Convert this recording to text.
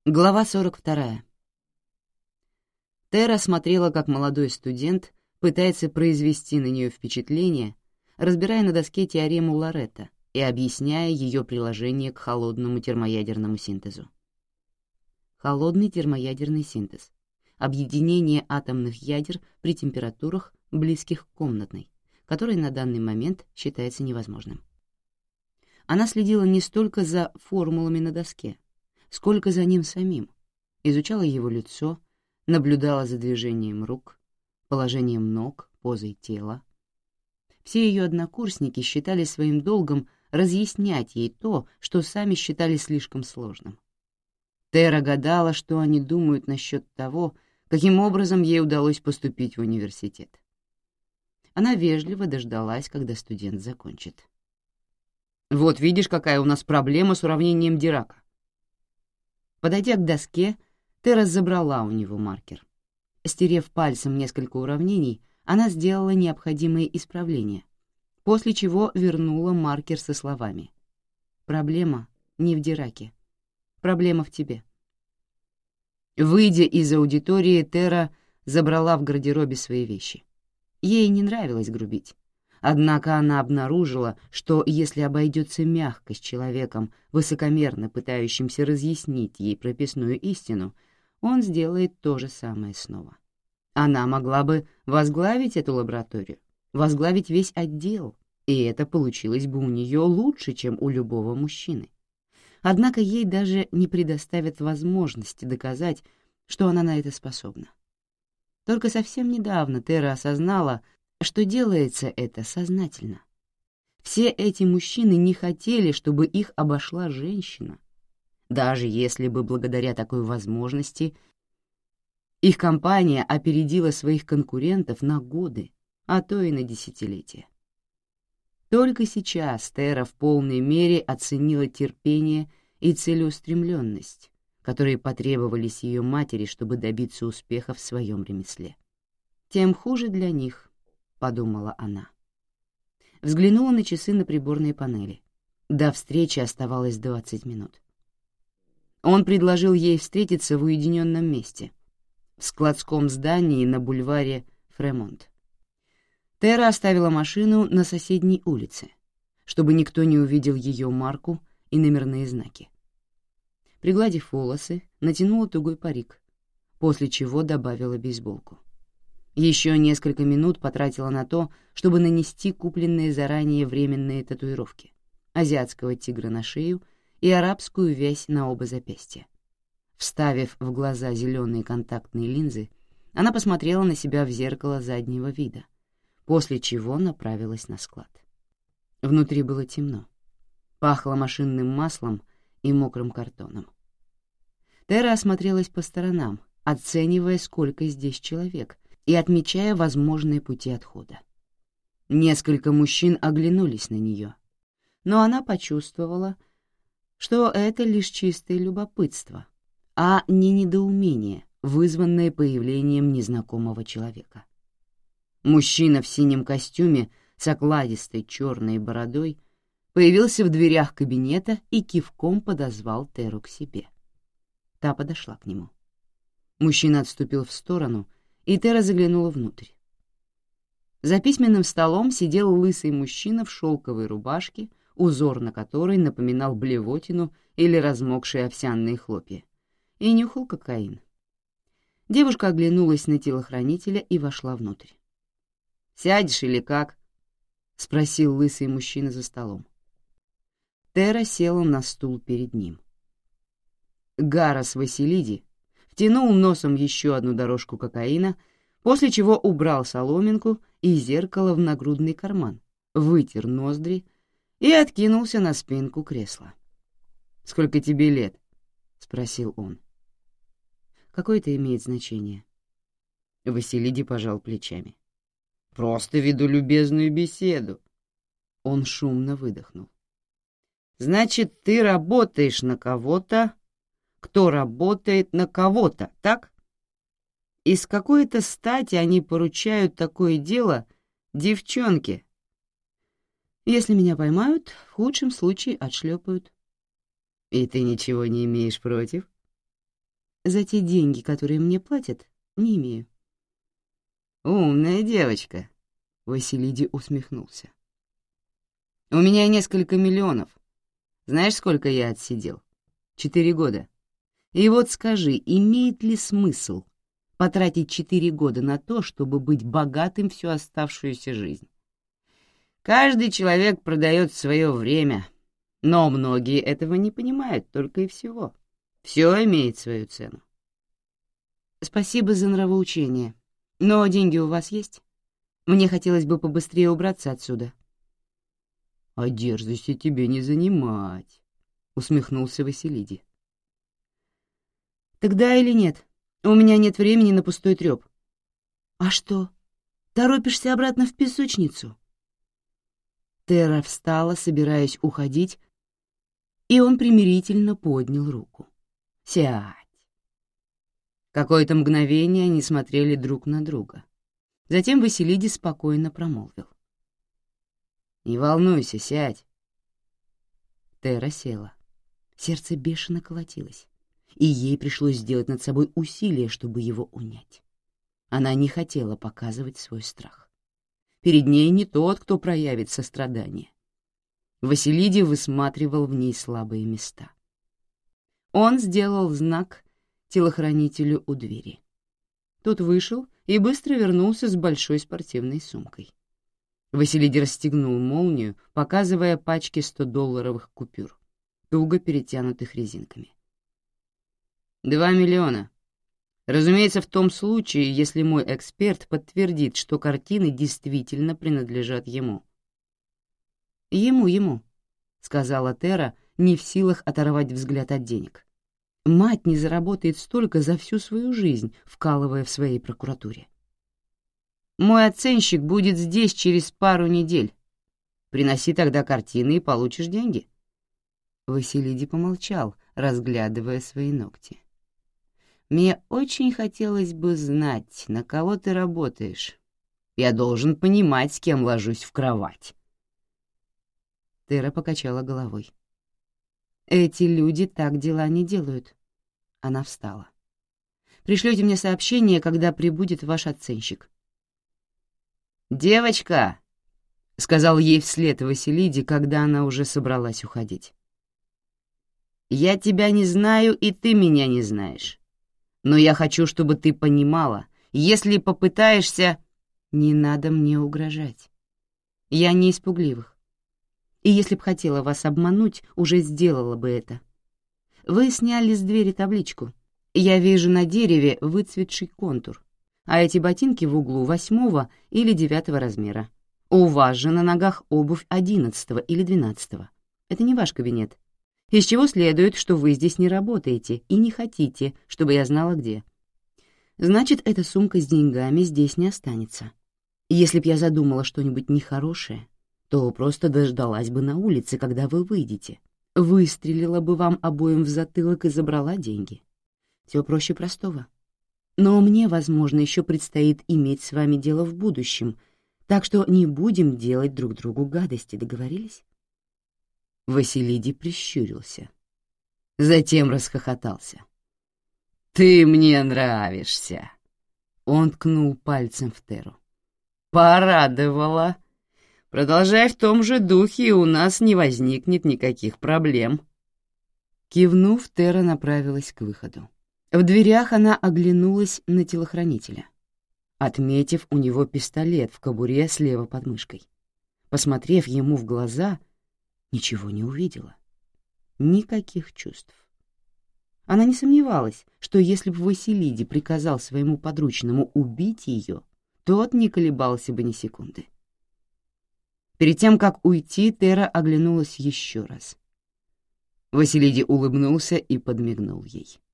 Глава 42. Тера смотрела, как молодой студент пытается произвести на нее впечатление, разбирая на доске теорему Лоретта и объясняя ее приложение к холодному термоядерному синтезу. Холодный термоядерный синтез — объединение атомных ядер при температурах, близких к комнатной, который на данный момент считается невозможным. Она следила не столько за формулами на доске, сколько за ним самим, изучала его лицо, наблюдала за движением рук, положением ног, позой тела. Все ее однокурсники считали своим долгом разъяснять ей то, что сами считали слишком сложным. Тера гадала, что они думают насчет того, каким образом ей удалось поступить в университет. Она вежливо дождалась, когда студент закончит. «Вот видишь, какая у нас проблема с уравнением Дирака». Подойдя к доске, Тера забрала у него маркер. Стерев пальцем несколько уравнений, она сделала необходимые исправления, после чего вернула маркер со словами: «Проблема не в Дираке. Проблема в тебе». Выйдя из аудитории, Тера забрала в гардеробе свои вещи. Ей не нравилось грубить. Однако она обнаружила, что если обойдется мягко с человеком, высокомерно пытающимся разъяснить ей прописную истину, он сделает то же самое снова. Она могла бы возглавить эту лабораторию, возглавить весь отдел, и это получилось бы у нее лучше, чем у любого мужчины. Однако ей даже не предоставят возможности доказать, что она на это способна. Только совсем недавно Тера осознала, что делается это сознательно. Все эти мужчины не хотели, чтобы их обошла женщина, даже если бы благодаря такой возможности их компания опередила своих конкурентов на годы, а то и на десятилетия. Только сейчас Тера в полной мере оценила терпение и целеустремленность, которые потребовались ее матери, чтобы добиться успеха в своем ремесле. Тем хуже для них, — подумала она. Взглянула на часы на приборной панели. До встречи оставалось 20 минут. Он предложил ей встретиться в уединенном месте, в складском здании на бульваре Фремонт. Тера оставила машину на соседней улице, чтобы никто не увидел ее марку и номерные знаки. Пригладив волосы, натянула тугой парик, после чего добавила бейсболку. Еще несколько минут потратила на то, чтобы нанести купленные заранее временные татуировки: азиатского тигра на шею и арабскую вязь на оба запястья. Вставив в глаза зеленые контактные линзы, она посмотрела на себя в зеркало заднего вида, после чего направилась на склад. Внутри было темно. Пахло машинным маслом и мокрым картоном. Тера осмотрелась по сторонам, оценивая, сколько здесь человек, и отмечая возможные пути отхода. Несколько мужчин оглянулись на нее, но она почувствовала, что это лишь чистое любопытство, а не недоумение, вызванное появлением незнакомого человека. Мужчина в синем костюме с окладистой черной бородой появился в дверях кабинета и кивком подозвал Теру к себе. Та подошла к нему. Мужчина отступил в сторону, и Тера заглянула внутрь. За письменным столом сидел лысый мужчина в шелковой рубашке, узор на которой напоминал блевотину или размокшие овсяные хлопья, и нюхал кокаин. Девушка оглянулась на телохранителя и вошла внутрь. «Сядешь или как?» — спросил лысый мужчина за столом. Тера села на стул перед ним. Гарас Василиди втянул носом еще одну дорожку кокаина, после чего убрал соломинку и зеркало в нагрудный карман, вытер ноздри и откинулся на спинку кресла. «Сколько тебе лет?» — спросил он. «Какое это имеет значение?» Василиди пожал плечами. «Просто веду любезную беседу». Он шумно выдохнул. «Значит, ты работаешь на кого-то, кто работает на кого-то, так? И с какой-то стати они поручают такое дело девчонке? Если меня поймают, в худшем случае отшлепают». «И ты ничего не имеешь против?» За те деньги, которые мне платят, не имею». «Умная девочка», — Василиди усмехнулся. «У меня несколько миллионов. Знаешь, сколько я отсидел? 4 года. И вот скажи, имеет ли смысл потратить 4 года на то, чтобы быть богатым всю оставшуюся жизнь? Каждый человек продает свое время, но многие этого не понимают только и всего. Все имеет свою цену». «Спасибо за нравоучение. Но деньги у вас есть? Мне хотелось бы побыстрее убраться отсюда». «А дерзости тебе не занимать», — усмехнулся Василиди. «Тогда или нет? У меня нет времени на пустой трёп». «А что, торопишься обратно в песочницу?» Тера встала, собираясь уходить, и он примирительно поднял руку. «Сядь». Какое-то мгновение они смотрели друг на друга. Затем Василиди спокойно промолвил: «Не волнуйся, сядь». Тера села. Сердце бешено колотилось, и ей пришлось сделать над собой усилие, чтобы его унять. Она не хотела показывать свой страх. Перед ней не тот, кто проявит сострадание. Василиди высматривал в ней слабые места. Он сделал знак телохранителю у двери. Тот вышел и быстро вернулся с большой спортивной сумкой. Василиди расстегнул молнию, показывая пачки 100-долларовых купюр, туго перетянутых резинками. 2 миллиона. Разумеется, в том случае, если мой эксперт подтвердит, что картины действительно принадлежат ему». «Ему», — сказала Тера, не в силах оторвать взгляд от денег. «Мать не заработает столько за всю свою жизнь, вкалывая в своей прокуратуре». «Мой оценщик будет здесь через пару недель. Приноси тогда картины и получишь деньги». Василиди помолчал, разглядывая свои ногти. «Мне очень хотелось бы знать, на кого ты работаешь. Я должен понимать, с кем ложусь в кровать». Тера покачала головой. «Эти люди так дела не делают». Она встала. «Пришлете мне сообщение, когда прибудет ваш оценщик». «Девочка!» — сказал ей вслед Василиди, когда она уже собралась уходить. «Я тебя не знаю, и ты меня не знаешь. Но я хочу, чтобы ты понимала, если попытаешься...» «Не надо мне угрожать. Я не из пугливых. И если б хотела вас обмануть, уже сделала бы это. Вы сняли с двери табличку. Я вижу на дереве выцветший контур, а эти ботинки в углу 8 или 9 размера. У вас же на ногах обувь 11 или 12. Это не ваш кабинет. Из чего следует, что вы здесь не работаете и не хотите, чтобы я знала, где. Значит, эта сумка с деньгами здесь не останется. Если б я задумала что-нибудь нехорошее, то просто дождалась бы на улице, когда вы выйдете, выстрелила бы вам обоим в затылок и забрала деньги. Все проще простого. Но мне, возможно, еще предстоит иметь с вами дело в будущем, так что не будем делать друг другу гадости, договорились?» Василиди прищурился. Затем расхохотался. «Ты мне нравишься!» Он ткнул пальцем в Теру. «Порадовала! Продолжай в том же духе, и у нас не возникнет никаких проблем». Кивнув, Тера направилась к выходу. В дверях она оглянулась на телохранителя, отметив у него пистолет в кобуре слева под мышкой. Посмотрев ему в глаза, ничего не увидела. Никаких чувств. Она не сомневалась, что если бы Василиди приказал своему подручному убить ее, тот не колебался бы ни секунды. Перед тем, как уйти, Тера оглянулась еще раз. Василиди улыбнулся и подмигнул ей.